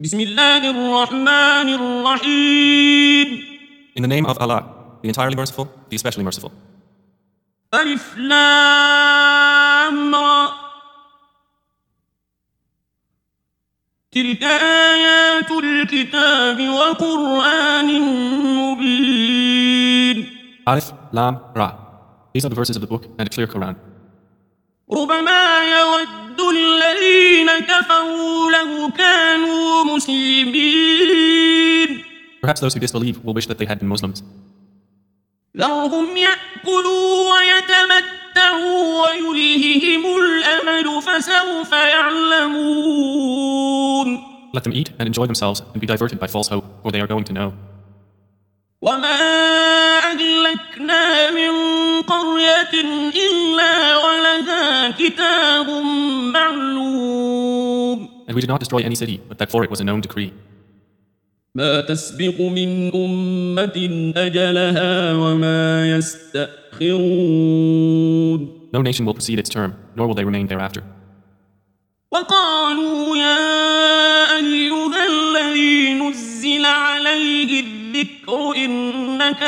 بسم الله الرحمن الرحيم. In the name of Allah, the entirely merciful, the especially merciful. ألف لام را. تلك آيات الكتاب وقرآن مبين. Alif, Lam, Ra. These are the verses of the book and a clear Quran. ربما يود الذين كفروا لو كانوا مسلمين. Perhaps those who disbelieve will wish that they had been Muslims. ذرهم يأكلوا ويتمتعوا ويلههم الأمل فسوف يعلمون. Let them eat and enjoy themselves and be diverted by false hope, for they are going to know. وما أهلكنا من قرية إلا ولها كتاب معلوم. And we did not destroy any city, but that for it was a known decree. ما تسبق من أمة أجلها وما يستأخرون. No nation will precede its term, nor will they remain thereafter. وقالوا يا أيها الذي نزل عليه الذكر إنك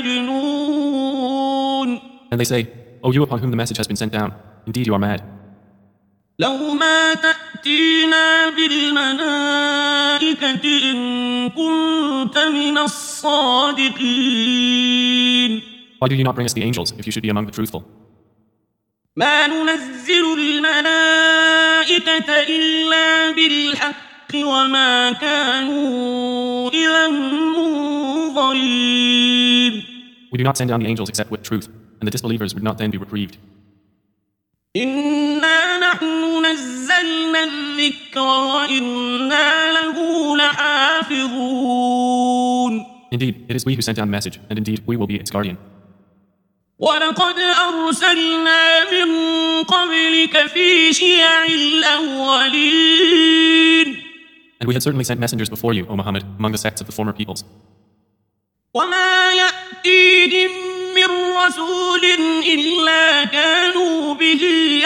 لمجنون. And they say, O you upon whom the message has been sent down, indeed you are mad. لو ما تأتينا بالملائكة إن كنت من الصادقين. Why do you not bring us the angels if you should be among the truthful? ما ننزل الملائكة إلا بالحق وما كانوا إذا منظرين. We do not send down the angels except with truth, and the disbelievers would not then be reprieved. إنا نحن نزلنا الذكر وإنا له لحافظون. Indeed, it is we who sent down the message, and indeed we will be its guardian. ولقد أرسلنا من قبلك في شيع الأولين. And we had certainly sent messengers before you, O Muhammad, among the sects of the former peoples. وما يأتيهم من رسول إلا كانوا به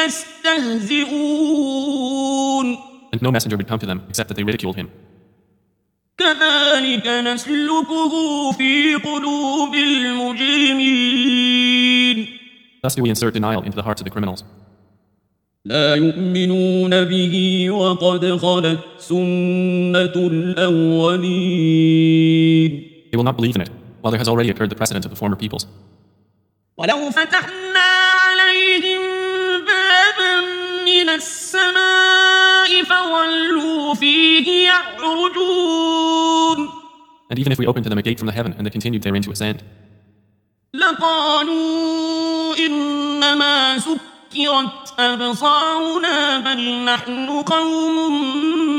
يستهزئون. And no messenger would come to them except that they ridiculed him. كذلك نسلكه في قلوب المجرمين. Thus do we insert denial into the hearts of the criminals. لا يؤمنون به وقد خلت سنة الأولين. They will not believe in it, while there has already occurred the precedent of the former peoples. ولو فتحنا عليهم بابا من السماء فظلوا فيه يعرجون. And even if we opened to them a gate from the heaven and they continued therein to ascend, لقالوا إنما سكرت أبصارنا بل نحن قوم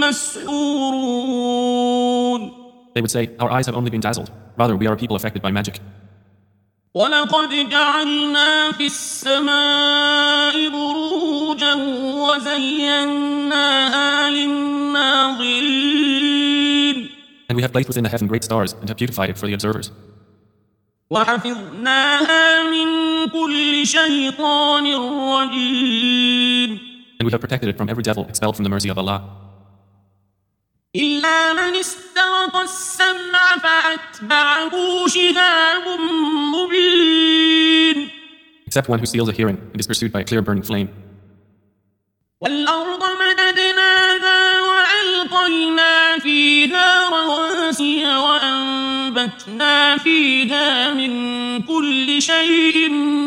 مسحورون. they would say, Our eyes have only been dazzled. Rather, we are a people affected by magic. ولقد جعلنا في السماء بروجا وزيناها للناظرين. And we have placed within the heaven great stars and have beautified it for the observers. وحفظناها من كل شيطان رجيم. And we have protected it from every devil expelled from the mercy of Allah. إلا من استرق السمع فأتبعه شهاب مبين. Except one who steals a hearing and is pursued by a clear burning flame. والأرض مددناها وألقينا فيها رواسي وأنبتنا فيها من كل شيء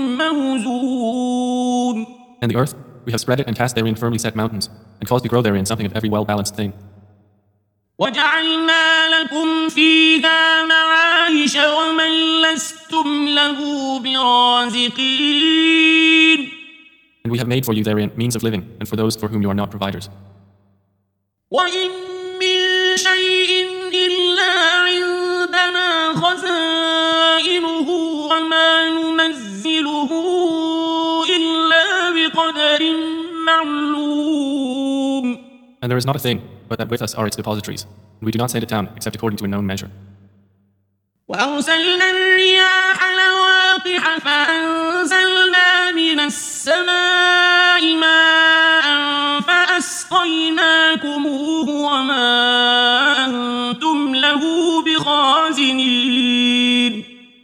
موزون. And the earth, we have spread it and cast therein firmly set mountains, and caused to grow therein something of every well-balanced thing. وجعلنا لكم فيها معايش ومن لستم له برازقين. And we have made for you therein means of living, and for those for whom you are not providers. وإن من شيء إلا عندنا خزائنه وما ننزله إلا بقدر معلوم. And there is not a thing, but that with us are its depositories, and we do not send it down except according to a known measure. وأرسلنا الرياح لواقح فأنزلنا من السماء ماء فأسقيناكموه وما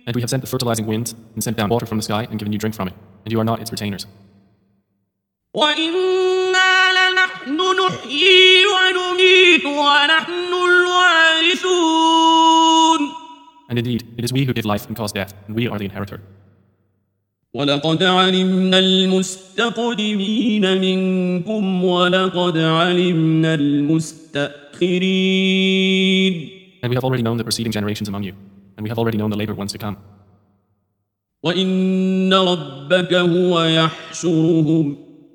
And we have sent the fertilizing winds and sent down water from the sky and given you drink from it, and you are not its retainers. وإنا لنحن نحيي ونميت ونحن الوارثون. And indeed, it is we who give life and cause death, and we are the inheritor. ولقد علمنا المستقدمين منكم ولقد علمنا المستأخرين. And we have already known the preceding generations among you, and we have already known the later ones to come. وإن ربك هو يحشرهم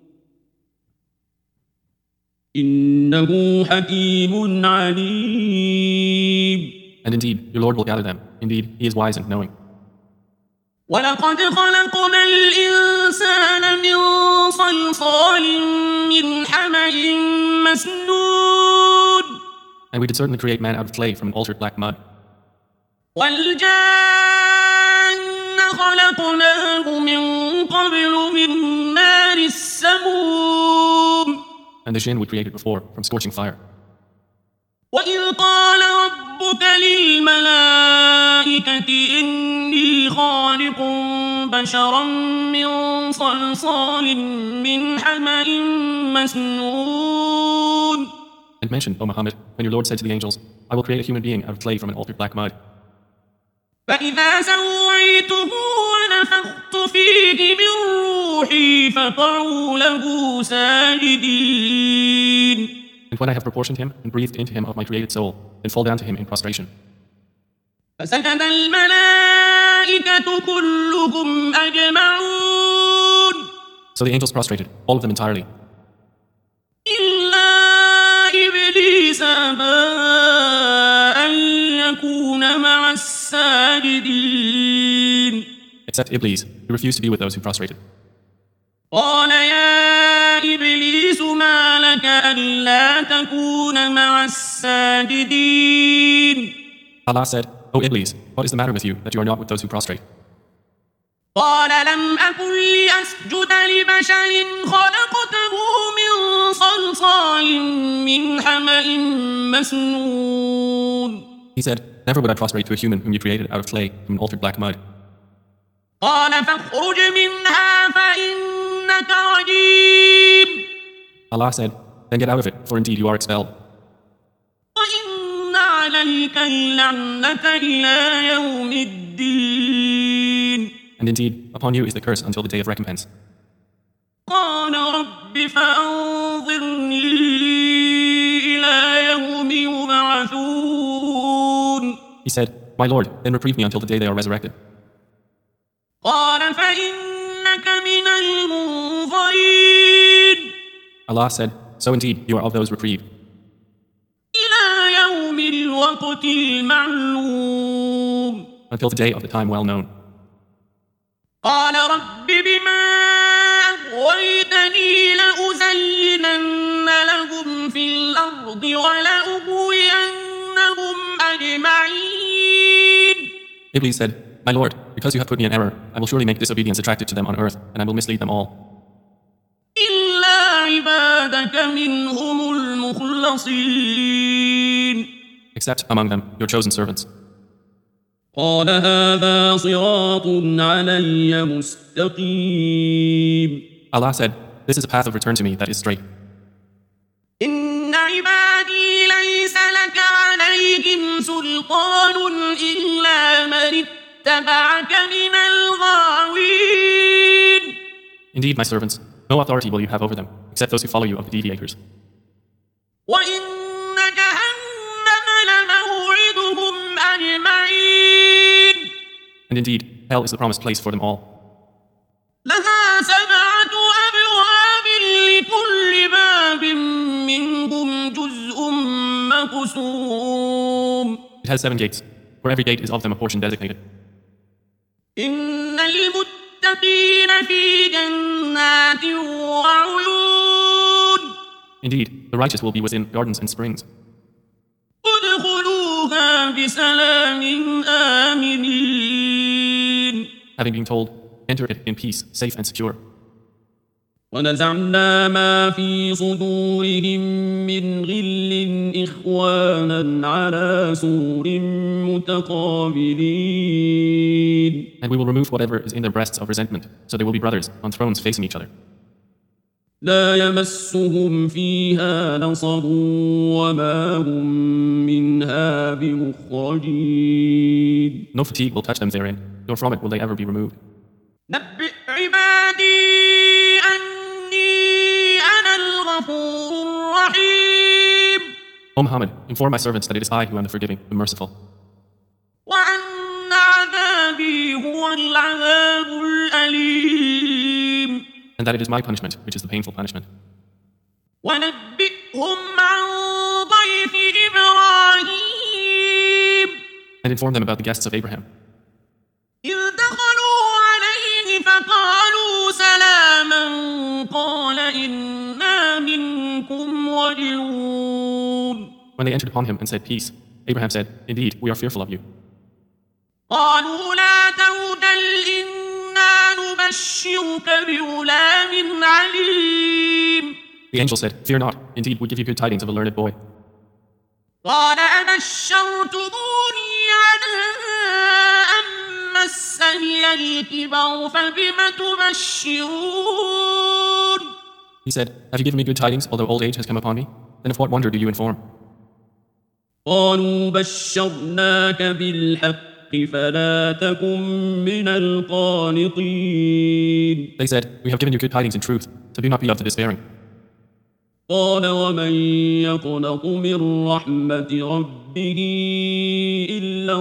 إنه حكيم عليم. And indeed, your Lord will gather them. Indeed, he is wise and knowing. ولقد خلقنا الإنسان من صلصال من حمأ مسنون. And we did certainly create man out of clay from an altered black mud. والجان خلقناه من قبل من نار السموم. And the jinn we created before from scorching fire. وإذ قال ربك للملائكة إني خالق بشرا من صلصال من حمأ مسنون. And mention, O Muhammad, when your Lord said to the angels, I will create a human being out of clay from an altered black mud. فإذا سويته ونفخت فيه من روحي فقعوا له ساجدين. And when I have proportioned him and breathed into him of my created soul, then fall down to him in prostration. فسجد الملائكة كلهم أجمعون. So the angels prostrated, all of them entirely. إلا إبليس أبى أن يكون مع الساجدين. Except Iblis, who refused to be with those who prostrated. قال يا إبليس ما لك ألا تكون مع الساجدين. Allah said, O Iblis, what is the matter with you that you are not with those who prostrate? قال لم أكن لأسجد لبشر خلقته من صلصال من حمأ مسنون. He said, never would I prostrate to a human whom you created out of clay from an altered black mud. قال فاخرج منها فإنك رجيم. Allah said, then get out of it, for indeed you are expelled. وإن عليك اللعنة إلى يوم الدين. And indeed, upon you is the curse until the day of recompense. قال رب فأنظرني إلى يوم يبعثون. He said, my Lord, then reprieve me until the day they are resurrected. قال فإنك من المنظرين. Allah said, so indeed you are of those reprieved. إلى يوم الوقت المعلوم. Until the day of the time well known. قال رب بما أغويتني لأزينن لهم في الأرض ولأغوينهم أجمعين. Iblis said, my Lord, because you have put me in error, I will surely make disobedience attractive to them on earth, and I will mislead them all. إلا عبادك منهم المخلصين. Except among them, your chosen servants. قال هذا صراط علي مستقيم. Allah said, this is a path of return to me that is straight. إن عبادي ليس لك عليهم سلطان إلا من اتبعك من الغاوين. Indeed, my servants, no authority will you have over them, except those who follow you of the deviators. وإن جهنم لموعدهم أجمعين. And indeed, hell is the promised place for them all. لها 7 أبواب لكل باب منهم جزء مقسوم. It has 7 gates, where every gate is of them a portion designated. إن المتقين في جنات وعيون. Indeed, the righteous will be within gardens and springs. ادخلوها بسلام آمنين. Having been told, enter it in peace, safe and secure. ونزعنا ما في صدورهم من غل إخوانا على سرر متقابلين. And we will remove whatever is in their breasts of resentment, so they will be brothers on thrones facing each other. لا يمسهم فيها نصب وما هم منها بمخرجين. No fatigue will touch them therein, nor from it will they ever be removed. نبئ عبادي أني أنا الغفور الرحيم. O Muhammad, inform my servants that it is I who am the forgiving, the merciful, وأن عذابي هو العذاب الأليم. and that it is my punishment, which is the painful punishment. ونبئهم عن ضيف إبراهيم. And inform them about the guests of Abraham. إذ دخلوا عليه فقالوا سلاما قال إنا منكم وجلون. When they entered upon him and said peace, Abraham said, Indeed, we are fearful of you. قالوا لا توجل إنا نبشرك بغلام عليم. The angel said, Fear not, indeed we give you good tidings of a learned boy. قال أبشرتموني على أن مسني الكبر فبم تبشرون. He said, Have you given me good tidings, although old age has come upon me? Then of what wonder do you inform? قالوا بشرناك بالحق فلا تكن من القانطين. They said, We have given you good tidings in truth, so do not be of the despairing. قال ومن يقنط من رحمة ربه إلا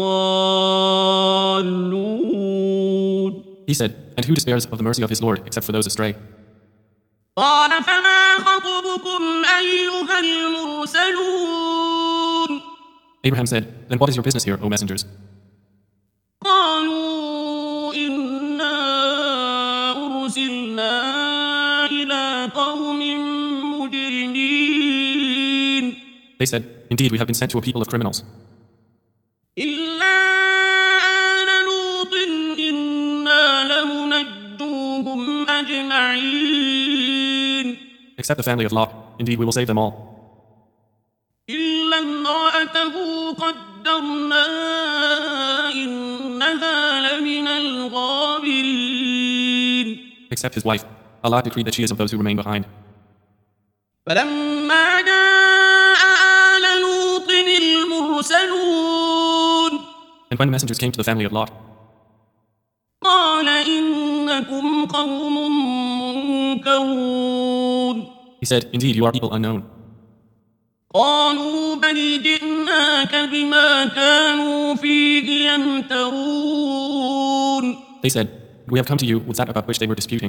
الضالون. He said, And who despairs of the mercy of his Lord except for those astray? قال فما خطبكم أيها المرسلون. Abraham said, Then what is your business here, O messengers? قالوا إنا أرسلنا إلى قوم مجرمين. They said, Indeed, we have been sent to a people of criminals. إلا آل لوط إنا لمنجوهم أجمعين. Except the family of Lot, indeed we will save them all. إلا امرأته قدرنا إنها لمن الغابرين. Except his wife, Allah decreed that she is of those who remain behind. فلما جاء آل لوط المرسلون. And when the messengers came to the family of Lot, قال إنكم قوم منكرون. he said, Indeed, you are people unknown. قالوا بل جئناك بما كانوا فيه يمترون. They said, We have come to you with that about which they were disputing.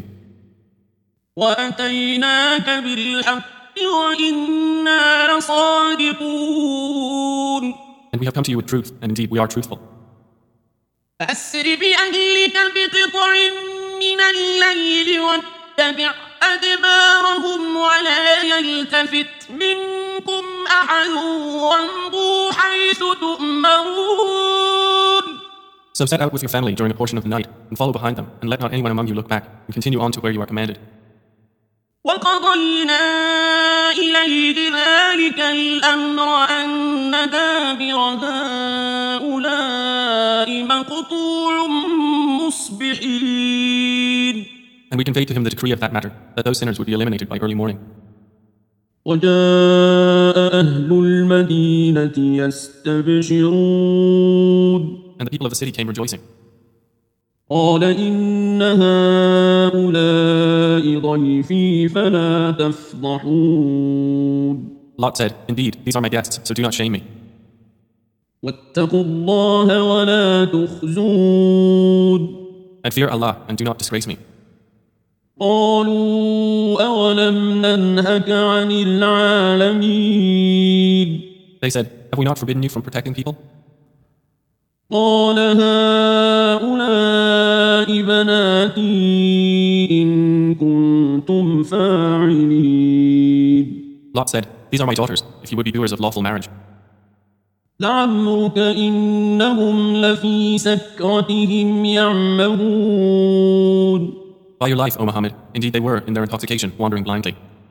وأتيناك بالحق وإنا لصادقون. And we have come to you with truth, and indeed we are truthful. فأسر بأهلك بقطع من الليل واتبع أدبارهم ولا يلتفت منكم أحد وامضوا حيث تؤمرون. So set out with your family during a portion of the night, and follow behind them, and let not anyone among you look back, and continue on to where you are commanded. وقضينا إليه ذلك الأمر أن دابر هؤلاء مقطوع مصبحين. And we conveyed to him the decree of that matter, that those sinners would be eliminated by early morning. وجاء أهل المدينة يستبشرون. And the people of the city came rejoicing. قال إن هؤلاء ضيفي فلا تفضحون. Lot said, Indeed, these are my guests, so do not shame me. واتقوا الله ولا تخزون. And fear Allah, and do not disgrace me. قالوا أولم ننهك عن العالمين. They said, Have we not forbidden you from protecting people? قال هؤلاء بناتي إن كنتم فاعلين. Lot said, These are my daughters, if you would be doers of lawful marriage. لعمرك إنهم لفي سكرتهم يعمهون. By your life, O Muhammad, indeed they were, in their intoxication, wandering blindly.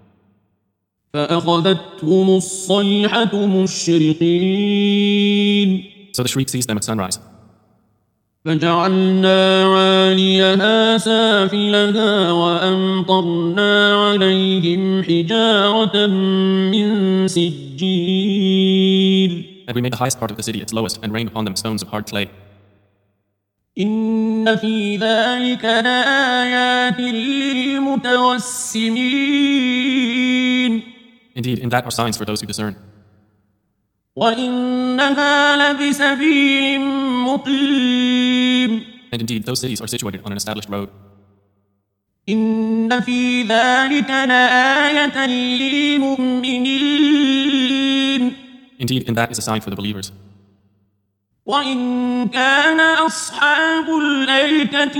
فأخذتهم الصيحة مشرقين. So the shriek seized them at sunrise. فجعلنا عاليها سافلها وأمطرنا عليهم حجارة من سجيل. And we made the highest part of the city its lowest, and rained upon them stones of hard clay. إن في ذلك لآيات للمتوسمين. Indeed, in that are signs for those who discern. وإنها لبسبيل مقيم. And indeed, those cities are situated on an established road. إن في ذلك لآية للمؤمنين. Indeed, in that is a sign for the believers. وإن كان أصحاب الأيكة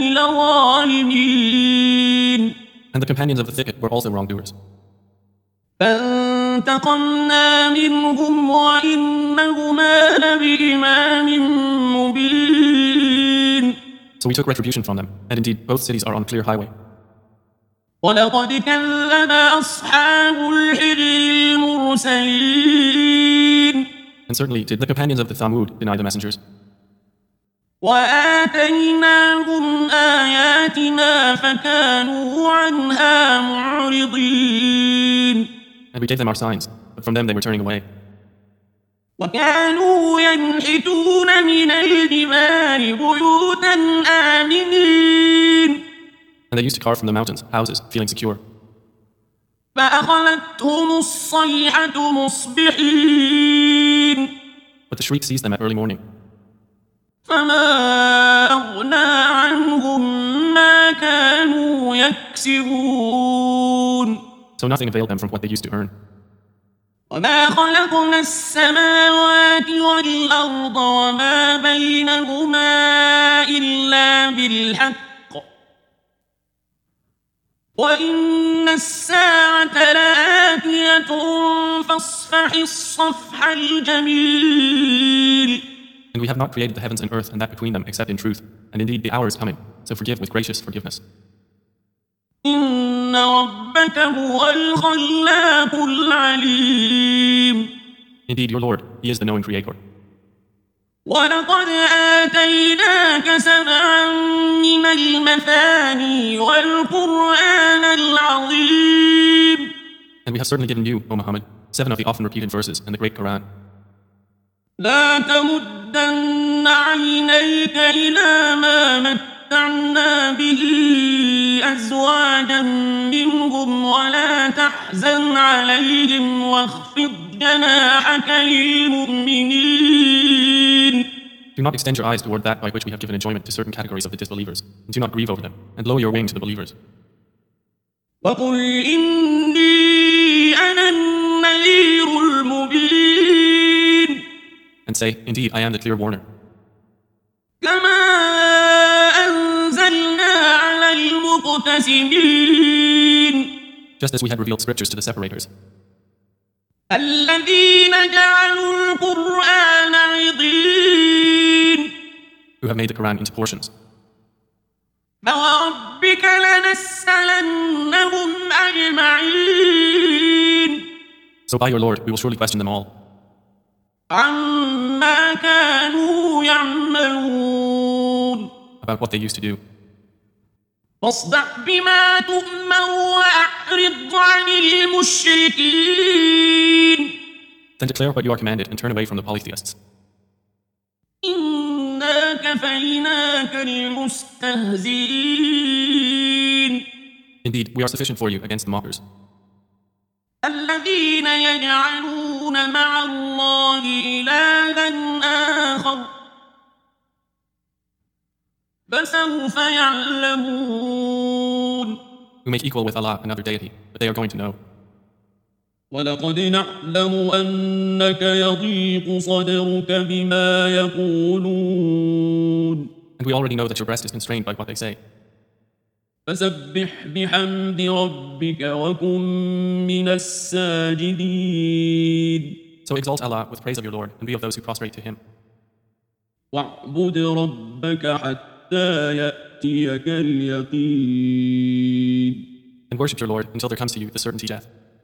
لظالمين. And the companions of the thicket were also wrongdoers. فانتقمنا منهم وإنهما لبإمام مبين. So we took retribution from them, and indeed both cities are on a clear highway. ولقد كذب أصحاب الحجر المرسلين. And certainly did the companions of the Thamud deny the messengers. وآتيناهم آياتنا فكانوا عنها معرضين. And we gave them our signs, but from them they were turning away. وكانوا ينحتون من الجبال بيوتا آمنين. And they used to carve from the mountains houses, feeling secure. فأخذتهم الصيحة مصبحين. But the shriek seized them at early morning. فما أغنى عنهم ما كانوا يكسبون. So nothing availed them from what they used to earn. وما خلقنا السماوات والأرض وما بينهما إلا بالحق وإن الساعة لآتية فاصفح الصفح الجميل. And we have not created the heavens and earth and that between them except in truth. And indeed the hour is coming, so forgive with gracious forgiveness. إن ربك هو الخلاق العليم. Indeed your Lord, He is the knowing Creator. ولقد آتيناك سبعا من المثاني والقرآن العظيم. And we have certainly given you, O Muhammad, 7 of the often repeated verses in the great Quran. لا تمدن عينيك إلى ما متعنا به أزواجا منهم ولا تحزن عليهم واخفض جناحك للمؤمنين. Do not extend your eyes toward that by which we have given enjoyment to certain categories of the disbelievers, and do not grieve over them, and lower your wing to the believers. وقل إني أنا النذير المبين. And say, indeed, I am the clear warner. كما أنزلنا على المقتسمين. Just as we had revealed scriptures to the separators, الذين جعلوا القرآن عضين. who have made the Quran into portions. فوربك لنسألنهم أجمعين. So by your Lord, we will surely question them all, عما كانوا يعملون. about what they used to do. فاصدع بما تؤمر وأعرض عن المشركين. Then declare what you are commanded and turn away from the polytheists. إنا كفيناك المستهزئين. Indeed, we are sufficient for you against the mockers, الذين يجعلون مع الله إلها آخر فسوف يعلمون. who make equal with Allah another deity, but they are going to know. ولقد نعلم أنك يضيق صدرك بما يقولون. And we already know that your breast is constrained by what they say. فسبح بحمد ربك وكن من الساجدين. So exalt Allah with praise of your Lord, and be of those who prostrate to Him. واعبد ربك حتى يأتيك اليقين. And worship your Lord until there comes to you the certainty death.